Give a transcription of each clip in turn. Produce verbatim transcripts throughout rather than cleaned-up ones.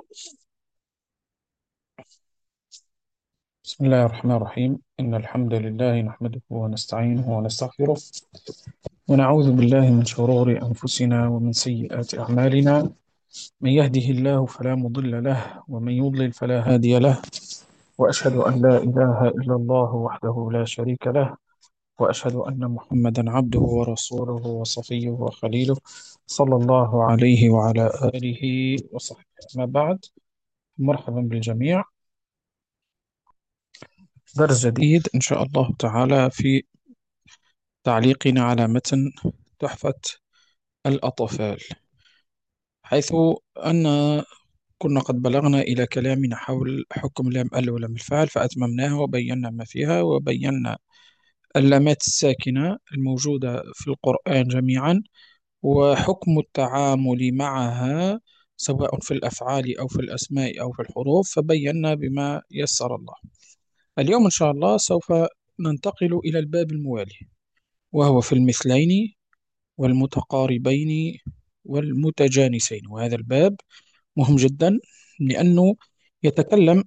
بسم الله الرحمن الرحيم. إن الحمد لله نحمده ونستعينه ونستغفره ونعوذ بالله من شرور أنفسنا ومن سيئات أعمالنا. من يهده الله فلا مضل له ومن يضلل فلا هادي له. وأشهد أن لا إله إلا الله وحده لا شريك له، وأشهد أن محمدا عبده ورسوله وصفيه وخليله، صلى الله عليه وعلى آله وصحبه. أما بعد، مرحبا بالجميع. درس جديد إن شاء الله تعالى في تعليقنا على متن تحفة الأطفال، حيث أن كنا قد بلغنا إلى كلامنا حول حكم لام ال ولام الفعل فأتممناها وبينا ما فيها، وبينا اللامات الساكنة الموجودة في القرآن جميعا وحكم التعامل معها سواء في الأفعال أو في الأسماء أو في الحروف، فبينا بما يسر الله. اليوم إن شاء الله سوف ننتقل إلى الباب الموالي، وهو في المثلين والمتقاربين والمتجانسين. وهذا الباب مهم جدا، لأنه يتكلم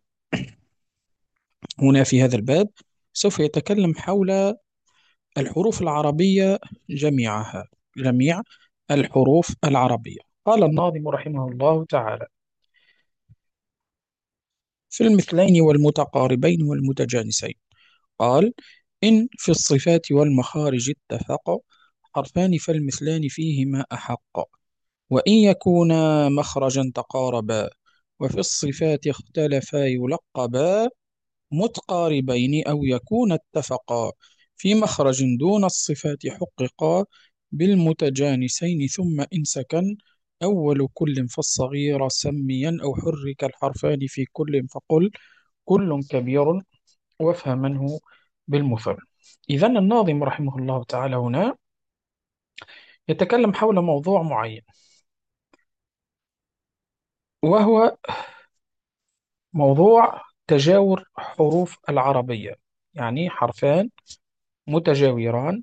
هنا في هذا الباب سوف يتكلم حول الحروف العربية جميعها، جميع الحروف العربية. قال الناظم رحمه الله تعالى: في المثلين والمتقاربين والمتجانسين، قال: إن في الصفات والمخارج اتفق، حرفان فالمثلان فيهما أحق. وإن يكونا مخرجا تقاربا، وفي الصفات اختلفا يلقبا، متقاربين أو يكون اتفقا، في مخرج دون الصفات حققا، بالمتجانسين ثم إن سكن أول كل فالصغير سميا، أو حرك الحرفان في كل فقل كل كبير وافهم منه بالمثل. إذن الناظم رحمه الله تعالى هنا يتكلم حول موضوع معين، وهو موضوع تجاور حروف العربية، يعني حرفان متجاوران،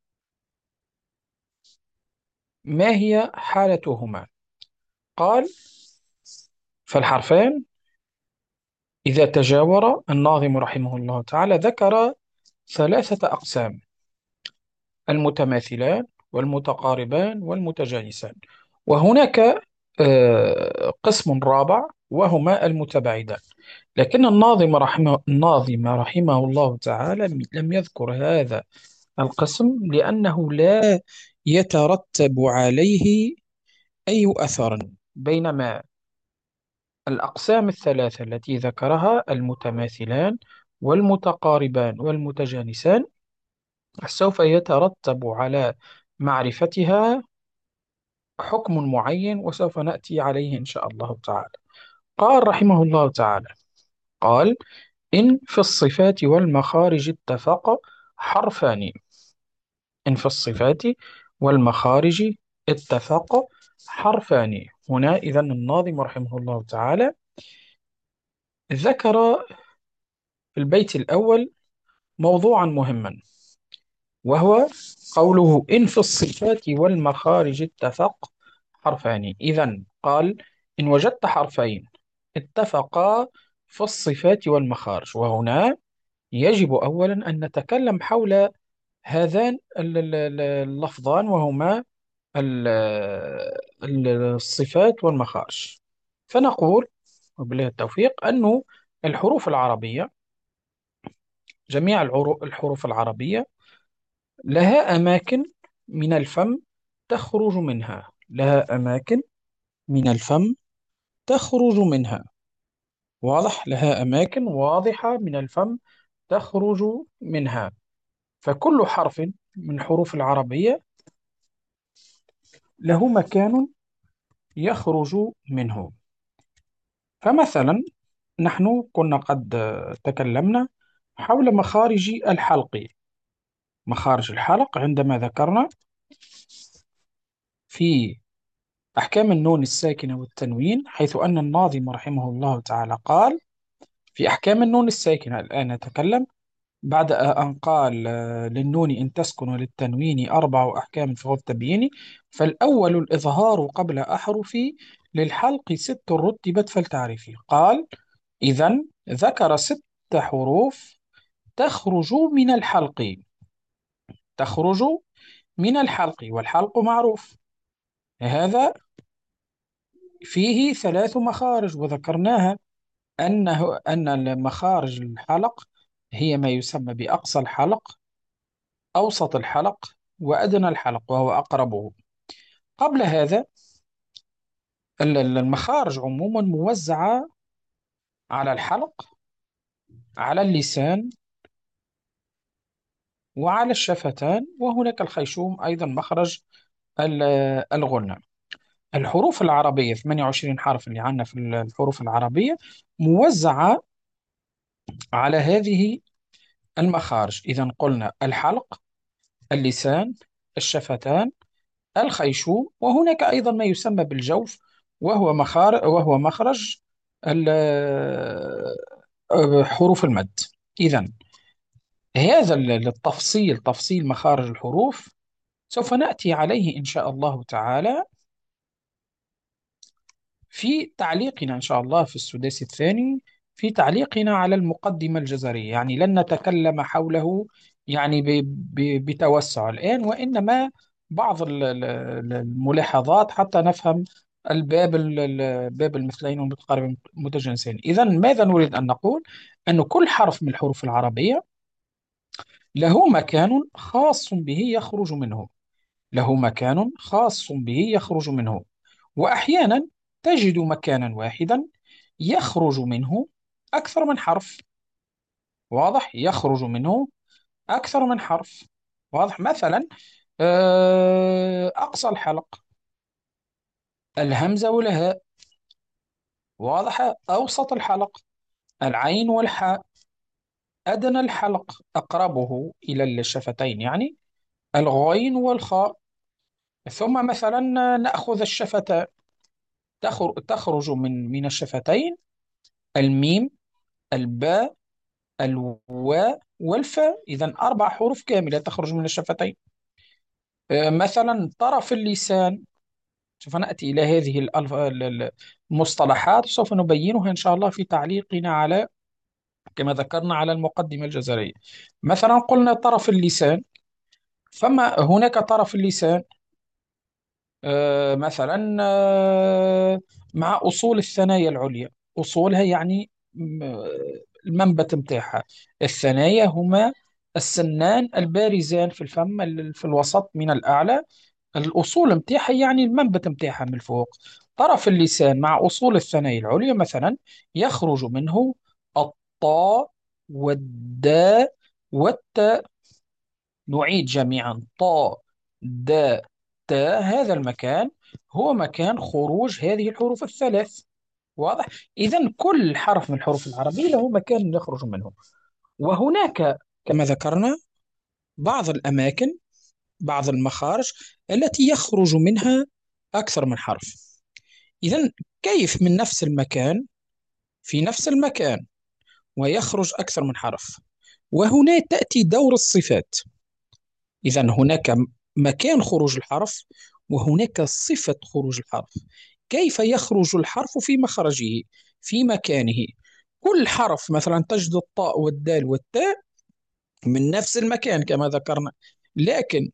ما هي حالتهما؟ قال: فالحرفان إذا تجاور، الناظم رحمه الله تعالى ذكر ثلاثة أقسام: المتماثلان والمتقاربان والمتجانسان، وهناك آه، قسم رابع وهما المتباعدان. لكن الناظم رحمه الناظم رحمه الله تعالى لم يذكر هذا القسم، لأنه لا يترتب عليه أي أثر، بينما الأقسام الثلاثة التي ذكرها، المتماثلان والمتقاربان والمتجانسان، سوف يترتب على معرفتها حكم معين، وسوف نأتي عليه إن شاء الله تعالى. قال رحمه الله تعالى: قال: إن في الصفات والمخارج اتفق، حرفان. إن في الصفات والمخارج اتفق، حرفان. هنا إذن الناظم رحمه الله تعالى ذكر في البيت الأول موضوعا مهما، وهو قوله: إن في الصفات والمخارج اتفق، حرفان. إذن قال: إن وجدت حرفين اتفقا في الصفات والمخارج، وهنا يجب أولا أن نتكلم حول هذان ال- ال- ال- اللفظان، وهما ال- ال- الصفات والمخارج. فنقول وبالله التوفيق أن الحروف العربية، جميع العرو- الحروف العربية لها أماكن من الفم تخرج منها، لها أماكن من الفم تخرج منها، واضح، لها أماكن واضحة من الفم تخرج منها. فكل حرف من حروف العربية له مكان يخرج منه. فمثلا نحن كنا قد تكلمنا حول مخارج الحلق. مخارج الحلق عندما ذكرنا في أحكام النون الساكنة والتنوين، حيث أن الناظم رحمه الله تعالى قال في أحكام النون الساكنة، الآن نتكلم بعد أن قال آه، للنون إن تسكن وللتنوين أربع أحكام في غير التبيين. فالأول الإظهار قبل أحرف للحلق ست رتبت فلتعرفي. قال: إذن ذكر ست حروف تخرج من الحلق. تخرج من الحلق، والحلق معروف، هذا فيه ثلاث مخارج وذكرناها، أنه أن مخارج الحلق هي ما يسمى بأقصى الحلق، أوسط الحلق، وأدنى الحلق وهو أقربه. قبل هذا ال- ال- المخارج عموما موزعة على الحلق، على اللسان، وعلى الشفتان، وهناك الخيشوم أيضا مخرج ال- الغنة. الحروف العربية ثمانية وعشرين حرف اللي عندنا في الحروف العربية موزعة على هذه المخارج. إذا قلنا الحلق، اللسان، الشفتان، الخيشوم، وهناك أيضا ما يسمى بالجوف، وهو مخار وهو مخرج ال- آه، حروف المد. إذا هذا ال- التفصيل، تفصيل مخارج الحروف، سوف نأتي عليه إن شاء الله تعالى في تعليقنا إن شاء الله في السداس الثاني، في تعليقنا على المقدمة الجزرية. يعني لن نتكلم حوله يعني ب- ب- بتوسع الآن، وإنما بعض ال- ال- الملاحظات حتى نفهم الباب ال- ال- باب المثلين والمتقاربين المتجانسين. إذا ماذا نريد أن نقول؟ أن كل حرف من الحروف العربية له مكان خاص به يخرج منه، له مكان خاص به يخرج منه. وأحيانا تجد مكانا واحدا يخرج منه أكثر من حرف. واضح؟ يخرج منه أكثر من حرف. واضح؟ مثلا آه، أقصى الحلق الهمزة والهاء. واضح؟ أوسط الحلق العين والحاء. أدنى الحلق أقربه إلى الشفتين يعني الغين والخاء. ثم مثلا نأخذ الشفتان، تخر- تخرج من من الشفتين الميم، الباء، الواء، والفاء. إذا أربع حروف كاملة تخرج من الشفتين. آه، مثلا طرف اللسان، سوف نأتي إلى هذه الألف- ال- ال- المصطلحات، سوف نبينها إن شاء الله في تعليقنا على، كما ذكرنا، على المقدمة الجزرية. مثلا قلنا طرف اللسان، فما هناك طرف اللسان آه، مثلا آه، مع أصول الثنايا العليا. أصولها يعني م- المنبت متاعها. الثنايا هما السنان البارزان في الفم، ال- في الوسط من الأعلى. الأصول متاعها يعني المنبت متاعها من الفوق. طرف اللسان مع أصول الثنايا العليا مثلا يخرج منه الطاء والداء والتاء. نعيد جميعا: طاء، داء، تاء. هذا المكان هو مكان خروج هذه الحروف الثلاث. واضح؟ إذا كل حرف من الحروف العربية له مكان يخرج منه. وهناك كما ذكرنا بعض الأماكن، بعض المخارج التي يخرج منها أكثر من حرف. إذا كيف من نفس المكان، في نفس المكان، ويخرج أكثر من حرف؟ وهنا تأتي دور الصفات. إذا هناك مكان خروج الحرف، وهناك صفة خروج الحرف. كيف يخرج الحرف في مخرجه، في مكانه؟ كل حرف مثلا تجد الطاء والدال والتاء من نفس المكان كما ذكرنا، لكن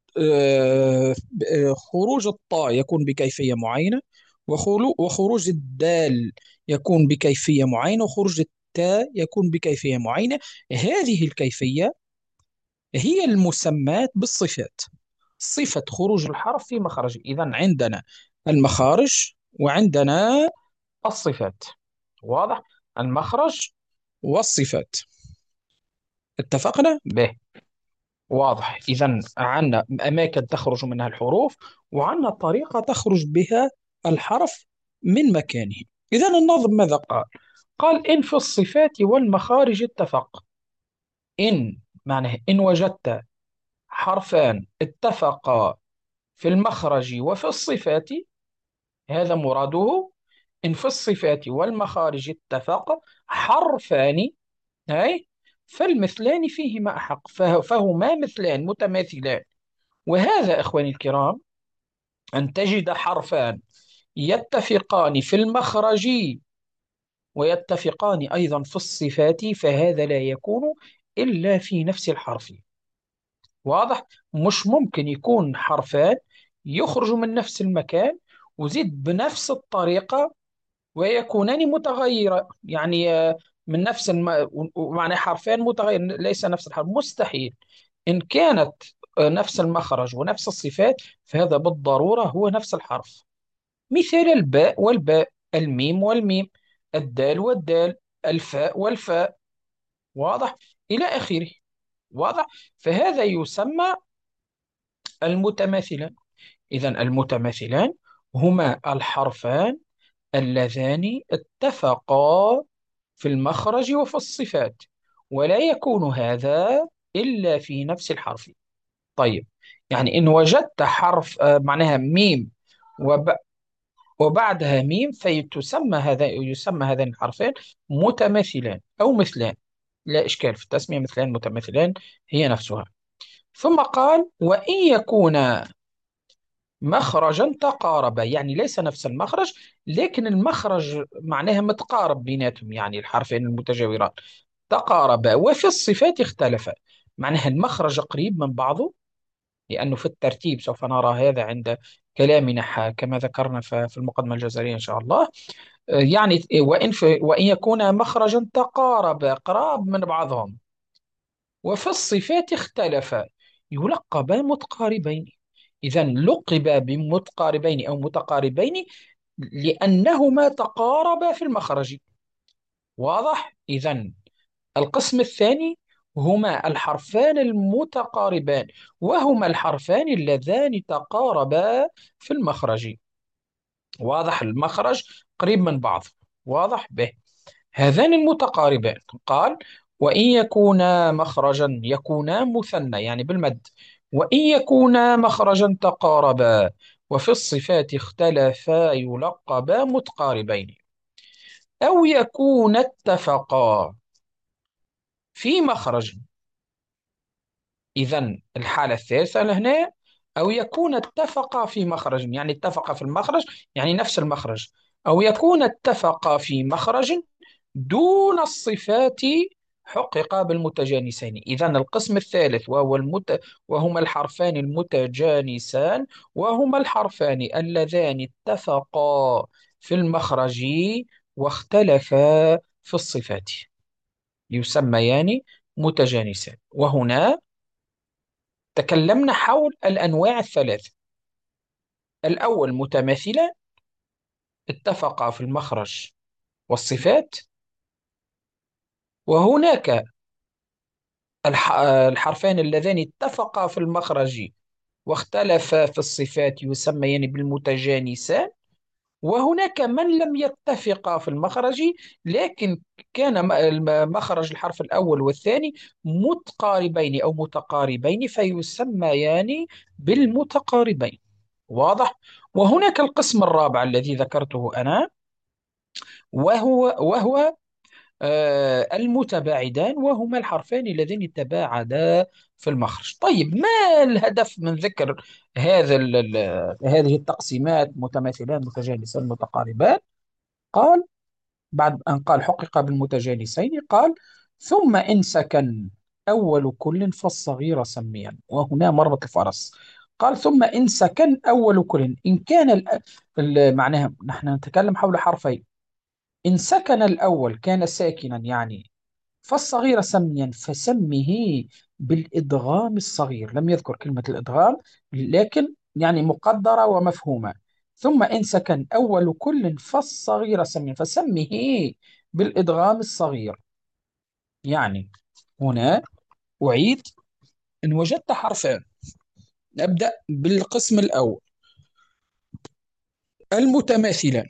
آه، آه، خروج الطاء يكون بكيفية معينة، وخلو- وخروج الدال يكون بكيفية معينة، وخروج التاء يكون بكيفية معينة. هذه الكيفية هي المسمات بالصفات، صفة خروج الحرف في مخرجه. إذا عندنا المخارج وعندنا الصفات. واضح؟ المخرج والصفات. اتفقنا به؟ واضح. إذا عندنا أماكن تخرج منها الحروف، وعندنا طريقة تخرج بها الحرف من مكانه. إذا النظم ماذا قال؟ قال: إن في الصفات والمخارج اتفق. إن معناه إن وجدت حرفان اتفقا في المخرج وفي الصفات، هذا مراده. إن في الصفات والمخارج اتفق حرفان، هاي، فالمثلان فيهما أحق. فه- فهما مثلان متماثلان. وهذا إخواني الكرام، أن تجد حرفان يتفقان في المخرج ويتفقان أيضا في الصفات، فهذا لا يكون إلا في نفس الحرف. واضح؟ مش ممكن يكون حرفان يخرجوا من نفس المكان وزيد بنفس الطريقة ويكونان متغيرة، يعني آه، من نفس الم... ومعنى حرفين متغير ليس نفس الحرف، مستحيل. إن كانت آه، نفس المخرج ونفس الصفات فهذا بالضرورة هو نفس الحرف. مثال الباء والباء، الميم والميم، الدال والدال، الفاء والفاء. واضح؟ إلى آخره. واضح؟ فهذا يسمى المتماثلان. إذن المتماثلان هما الحرفان اللذان اتفقا في المخرج وفي الصفات، ولا يكون هذا إلا في نفس الحرف. طيب، يعني إن وجدت حرف آه، معناها ميم وب... وبعدها ميم فتسمى هذا يسمى هذان الحرفين متماثلان أو مثلان. لا إشكال في التسمية، مثلان متماثلان هي نفسها. ثم قال وإن يكون مخرجا تقاربا، يعني ليس نفس المخرج لكن المخرج معناها متقارب بيناتهم، يعني الحرفين المتجاوران تقاربا، وفي الصفات اختلفا. معناها المخرج قريب من بعضه، لأنه في الترتيب سوف نرى هذا عند كلامنا ح- كما ذكرنا ف- في المقدمة الجزرية إن شاء الله. آه، يعني وإن, في وإن يكون مخرجا تقاربا قراب من بعضهم، وفي الصفات اختلفا يلقبا متقاربين. إذا لقبا بمتقاربين أو متقاربين لأنهما تقاربا في المخرج. واضح؟ إذا القسم الثاني هما الحرفان المتقاربان، وهما الحرفان اللذان تقاربا في المخرج. واضح؟ المخرج قريب من بعض. واضح به. هذان المتقاربان قال وإن يكونا مخرجا يكونا مثنى يعني بالمد، وإن يكونا مخرجا تقاربا وفي الصفات اختلفا يلقبا متقاربين، أو يكون اتفقا في مخرج. إذا الحالة الثالثة هنا أو يكون اتفقا في مخرج، يعني اتفقا في المخرج يعني نفس المخرج، أو يكون اتفقا في مخرج دون الصفات حقق بالمتجانسين. إذا القسم الثالث وهو المت... وهما الحرفان المتجانسان، وهما الحرفان اللذان اتفقا في المخرج واختلفا في الصفات، يسميان متجانسان. وهنا تكلمنا حول الأنواع الثلاثة. الأول متماثلة اتفقا في المخرج والصفات، وهناك الح- الحرفان اللذان اتفقا في المخرج واختلفا في الصفات يسميان بالمتجانسان. وهناك من لم يتفقا في المخرج لكن كان م- الم- مخرج الحرف الأول والثاني متقاربين أو متقاربين فيسميان بالمتقاربين. واضح؟ وهناك القسم الرابع الذي ذكرته أنا، وهو وهو آه، المتباعدان، وهما الحرفان اللذين تباعدا في المخرج. طيب، ما الهدف من ذكر هذا ال- ال- هذه التقسيمات متماثلان متجانسان متقاربان؟ قال بعد أن قال حقق بالمتجانسين قال ثم إن سكن أول كل فالصغير سميا، وهنا مربط الفرس. قال ثم إن سكن أول كل، إن كان ال- ال- معناها نحن نتكلم حول حرفين، إن سكن الأول كان ساكنا يعني فالصغير سميا فسمه بالإدغام الصغير. لم يذكر كلمة الإدغام لكن يعني مقدرة ومفهومة. ثم إن سكن أول كل فالصغير سميا فسمه بالإدغام الصغير. يعني هنا أعيد، إن وجدت حرفان نبدأ بالقسم الأول المتماثلان،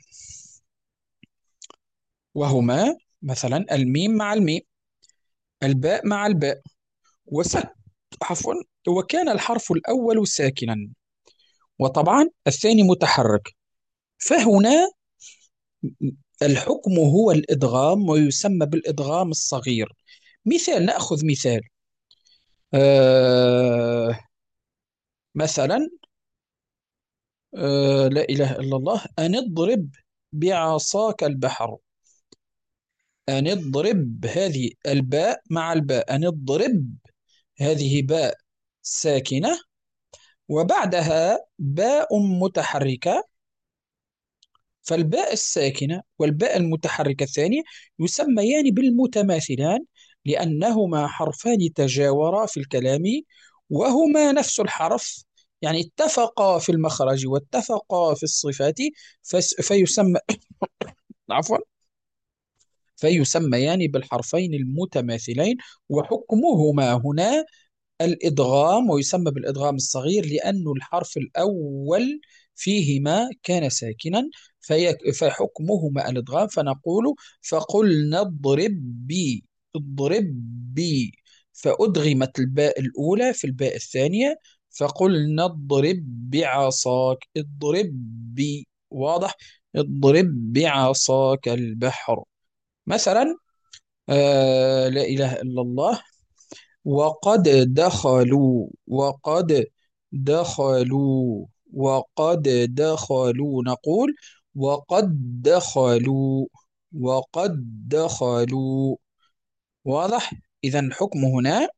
وهما مثلا الميم مع الميم، الباء مع الباء، وسك عفوا وكان الحرف الأول ساكنا وطبعا الثاني متحرك، فهنا الحكم هو الإدغام ويسمى بالإدغام الصغير. مثال، نأخذ مثال آه مثلا آه لا إله إلا الله. أن اضرب بعصاك البحر. أن اضرب، هذه الباء مع الباء، أن اضرب، هذه باء ساكنة وبعدها باء متحركة. فالباء الساكنة والباء المتحركة الثانية يسميان بالمتماثلان، لأنهما حرفان تجاورا في الكلام وهما نفس الحرف، يعني اتفقا في المخرج واتفقا في الصفات. فس- فيسمى عفوا فيسميان بالحرفين المتماثلين. وحكمهما هنا الإدغام، ويسمى بالإدغام الصغير لأن الحرف الأول فيهما كان ساكنا. في فحكمهما الإدغام، فنقول فقلنا اضرب بي، اضرب بي، فأدغمت الباء الأولى في الباء الثانية، فقلنا اضرب بعصاك، اضرب بي، واضح، اضرب بعصاك البحر مثلا. آه لا إله إلا الله. وقد دخلوا، وقد دخلوا، وقد دخلوا، نقول وقد دخلوا، وقد دخلوا، واضح. إذا الحكم هنا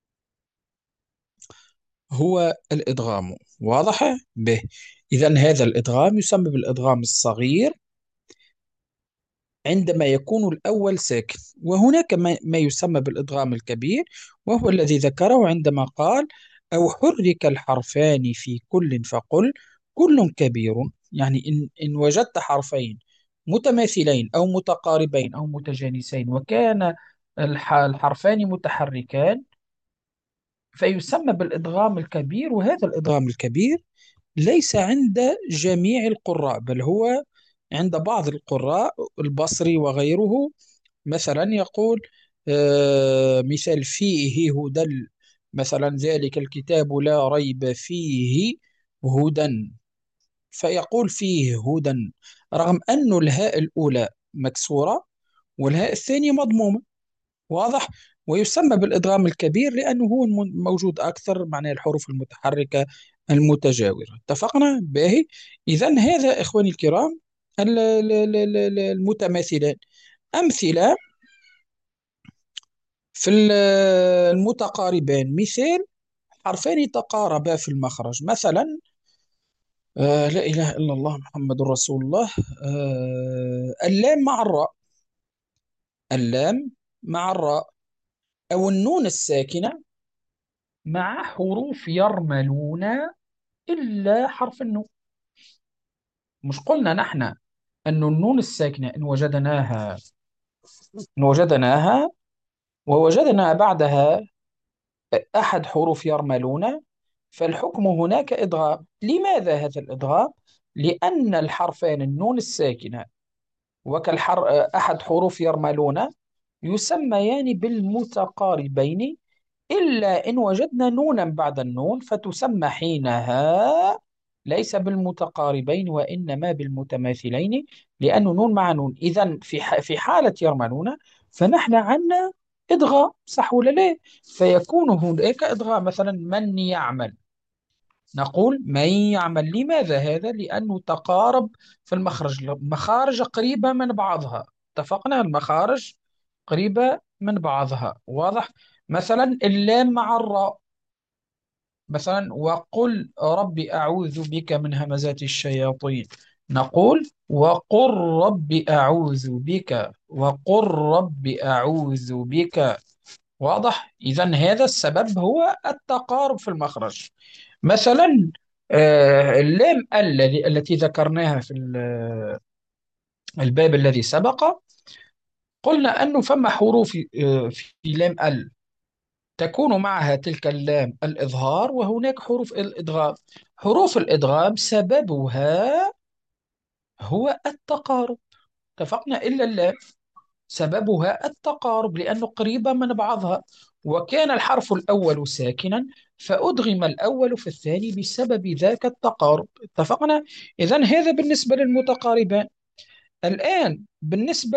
هو الإدغام، واضح به. إذا هذا الإدغام يسمى بالإدغام الصغير عندما يكون الأول ساكن. وهناك ما ما يسمى بالإدغام الكبير، وهو الذي ذكره عندما قال أو حرك الحرفان في كل فقل كل كبير. يعني إن, إن وجدت حرفين متماثلين أو متقاربين أو متجانسين وكان الح- الحرفان متحركان فيسمى بالإدغام الكبير. وهذا الإدغام الكبير ليس عند جميع القراء، بل هو عند بعض القراء البصري وغيره. مثلا يقول آه، مثال فيه هدى، مثلا ذلك الكتاب لا ريب فيه هدى، فيقول فيه هدى، رغم أن الهاء الأولى مكسورة والهاء الثانية مضمومة، واضح. ويسمى بالإدغام الكبير لأنه هو الم- موجود أكثر، معنى الحروف المتحركة المتجاورة. اتفقنا به. إذا هذا إخواني الكرام ال- ال- ال- ال- المتماثلان. أمثلة في ال- المتقاربان، مثال حرفان تقاربا في المخرج مثلا. آه لا إله إلا الله محمد رسول الله. آه اللام مع الراء، اللام مع الراء، أو النون الساكنة مع حروف يرملون إلا حرف النون. مش قلنا نحن أن النون الساكنة إن وجدناها، إن وجدناها ووجدنا بعدها أحد حروف يرملون، فالحكم هناك إدغام. لماذا هذا الإدغام؟ لأن الحرفين النون الساكنة وكالحر أحد حروف يرملون يسميان بالمتقاربين، إلا إن وجدنا نونا بعد النون فتسمى حينها ليس بالمتقاربين وإنما بالمتماثلين، لأنه نون مع نون. إذا في ح- في حالة يرملون فنحن عندنا إدغام، صح ولا لا؟ فيكون هناك إدغام، مثلا من يعمل، نقول من يعمل. لماذا هذا؟ لأنه تقارب في المخرج، مخارج قريبة من بعضها. اتفقنا، المخارج قريبة من بعضها، واضح. مثلا اللام مع الراء، مثلا وقل رب أعوذ بك من همزات الشياطين، نقول وقل رب أعوذ بك، وقل رب أعوذ بك، واضح. إذا هذا السبب هو التقارب في المخرج. مثلا آه، اللام الذي التي ذكرناها في ال- الباب الذي سبق، قلنا أنه فما حروف آه، في لام ال تكون معها تلك اللام الإظهار، وهناك حروف الإدغام. حروف الإدغام سببها هو التقارب، اتفقنا، إلا اللام سببها التقارب لأنه قريبة من بعضها، وكان الحرف الأول ساكنا فأدغم الأول في الثاني بسبب ذاك التقارب، اتفقنا. إذن هذا بالنسبة للمتقاربان. الآن بالنسبة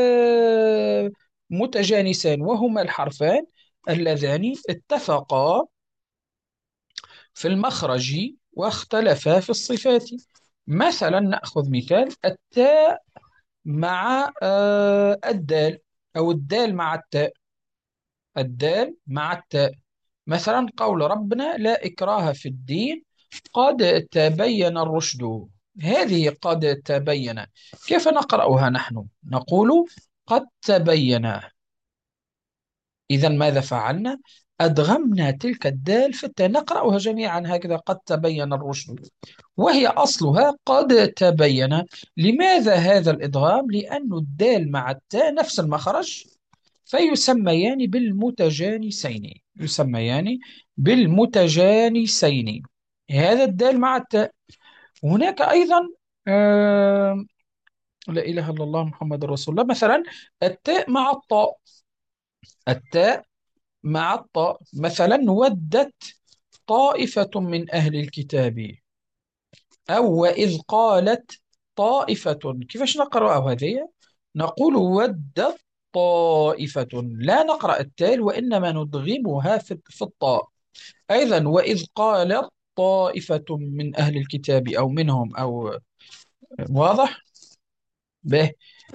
للمتجانسان وهما الحرفان اللذان اتفقا في المخرج واختلفا في الصفات. مثلا نأخذ مثال التاء مع آه، الدال، أو الدال مع التاء. الدال مع التاء، مثلا قول ربنا لا إكراه في الدين قد تبين الرشد. هذه قد تبين، كيف نقرأها نحن؟ نقول قد تبين. إذا ماذا فعلنا؟ أدغمنا تلك الدال في التاء، نقرأها جميعا هكذا قد تبين الرشد، وهي أصلها قد تبين. لماذا هذا الإدغام؟ لأن الدال مع التاء نفس المخرج، فيسميان بالمتجانسين. يسميان بالمتجانسين، هذا الدال مع التاء. هناك أيضا آه لا إله إلا الله محمد رسول الله، مثلا التاء مع الطاء. التاء مع الطاء، مثلا ودت طائفة من أهل الكتاب، أو وإذ قالت طائفة. كيفاش نقرأ هذه؟ نقول ودت طائفة، لا نقرأ التال وإنما ندغمها في في الطاء. أيضا وإذ قالت طائفة من أهل الكتاب أو منهم أو. واضح؟ به.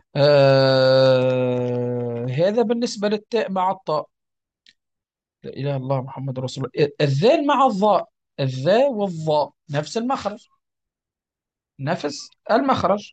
آه هذا بالنسبة للتاء مع الطاء. لا إله إلا الله محمد رسول الله. الذال مع الظاء، الذا والظاء نفس المخرج، نفس المخرج.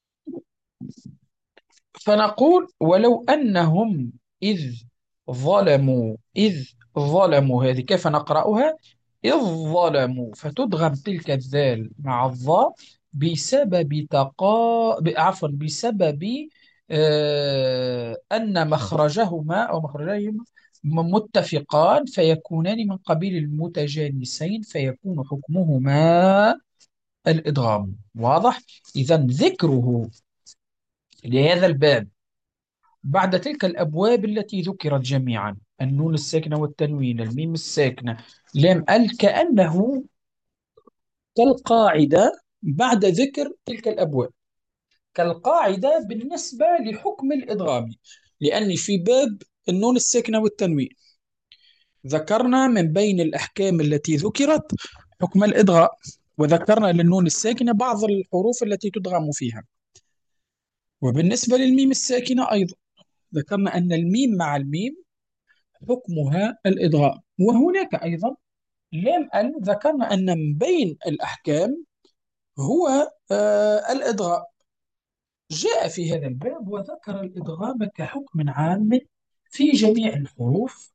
فنقول ولو أنهم إذ ظلموا، إذ ظلموا هذه كيف نقرأها؟ إذ ظلموا، فتدغم تلك الذال مع الظاء بسبب تقا ب- عفوا بسبب آه... أن مخرجهما أو مخرجهما م- متفقان، فيكونان من قبيل المتجانسين، فيكون حكمهما الإدغام. واضح؟ إذا ذكره لهذا الباب بعد تلك الأبواب التي ذكرت جميعا، النون الساكنة والتنوين، الميم الساكنة، لام ال، كأنه كالقاعدة بعد ذكر تلك الأبواب، كالقاعدة بالنسبة لحكم الإدغام. لأن في باب النون الساكنة والتنوين ذكرنا من بين الأحكام التي ذكرت حكم الإدغام، وذكرنا للنون الساكنة بعض الحروف التي تدغم فيها. وبالنسبة للميم الساكنة أيضا ذكرنا أن الميم مع الميم حكمها الإدغام. وهناك أيضا لام ال، ذكرنا أن من بين الأحكام هو آه الإدغام. جاء في هذا الباب وذكر الإدغام كحكم عام في جميع الحروف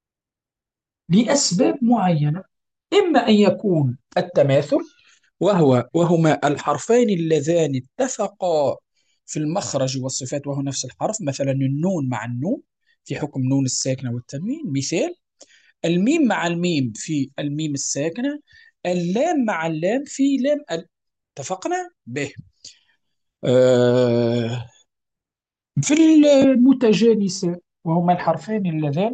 لأسباب معينة. إما أن يكون التماثل، وهو وهما الحرفان اللذان اتفقا في المخرج والصفات، وهو نفس الحرف، مثلا النون مع النون في حكم نون الساكنة والتنوين مثال، الميم مع الميم في الميم الساكنة، اللام مع اللام في لام ال. اتفقنا به. آه في المتجانسة، وهما الحرفان اللذان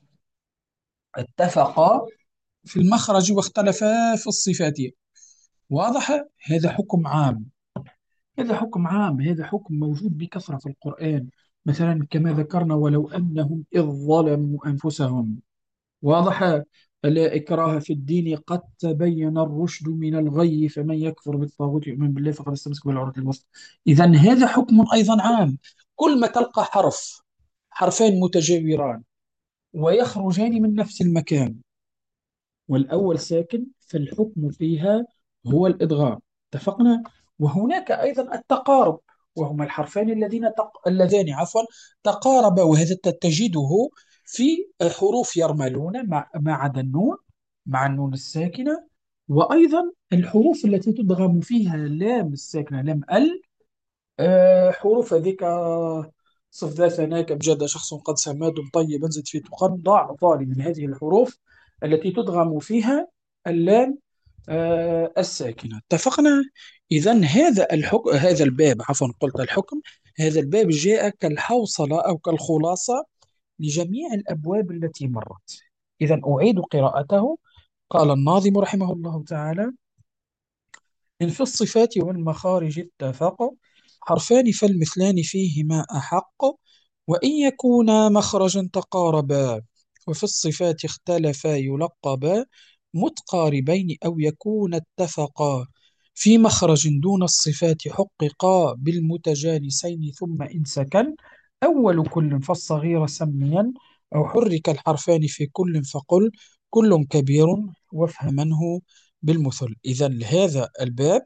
اتفقا في المخرج واختلفا في الصفات. واضح؟ هذا حكم عام. هذا حكم عام، هذا حكم موجود بكثرة في القرآن. مثلا كما ذكرنا ولو أنهم إذ ظلموا أنفسهم. واضح؟ لا إكراه في الدين قد تبين الرشد من الغي، فمن يكفر بالطاغوت يؤمن بالله فقد استمسك بالعروة الوثقى. إذا هذا حكم أيضا عام. كل ما تلقى حرف، حرفين متجاوران ويخرجان من نفس المكان والأول ساكن، فالحكم فيها هو الإدغام. اتفقنا؟ وهناك أيضا التقارب، وهما الحرفان الذين تق... اللذان عفوا تقاربا، وهذا تجده في حروف يرملون مع ما عدا النون، مع النون الساكنة. وأيضا الحروف التي تدغم فيها اللام الساكنة، لام ال، آه، حروف هذيك صف ذا ثناك بجد شخص قد سماد طيبا زد في تقن ضاع ظالم، من هذه الحروف التي تدغم فيها اللام آه، الساكنة. اتفقنا؟ إذا هذا الحكم، هذا الباب عفوا قلت الحكم، هذا الباب جاء كالحوصلة أو كالخلاصة لجميع الأبواب التي مرت. إذا أعيد قراءته. قال الناظم رحمه الله تعالى: إن في الصفات والمخارج اتفق حرفان فالمثلان فيهما أحق، وإن يكونا مخرجا تقاربا وفي الصفات اختلفا يلقبا، متقاربين أو يكون اتفقا في مخرج دون الصفات حققا بالمتجانسين ثم إن سكن أول كل فالصغير سميا أو حرك الحرفان في كل فقل كل كبير وافهمنه بالمثل. إذن هذا الباب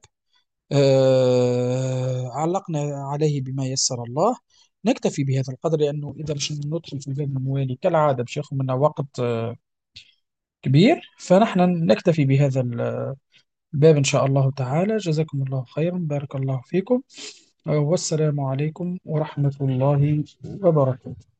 آه علقنا عليه بما يسر الله. نكتفي بهذا القدر، لأنه إذا مش ندخل في الباب الموالي كالعادة باش ياخذ منا وقت آه كبير، فنحن نكتفي بهذا الباب إن شاء الله تعالى. جزاكم الله خيرا، بارك الله فيكم، آه، والسلام عليكم ورحمة الله وبركاته.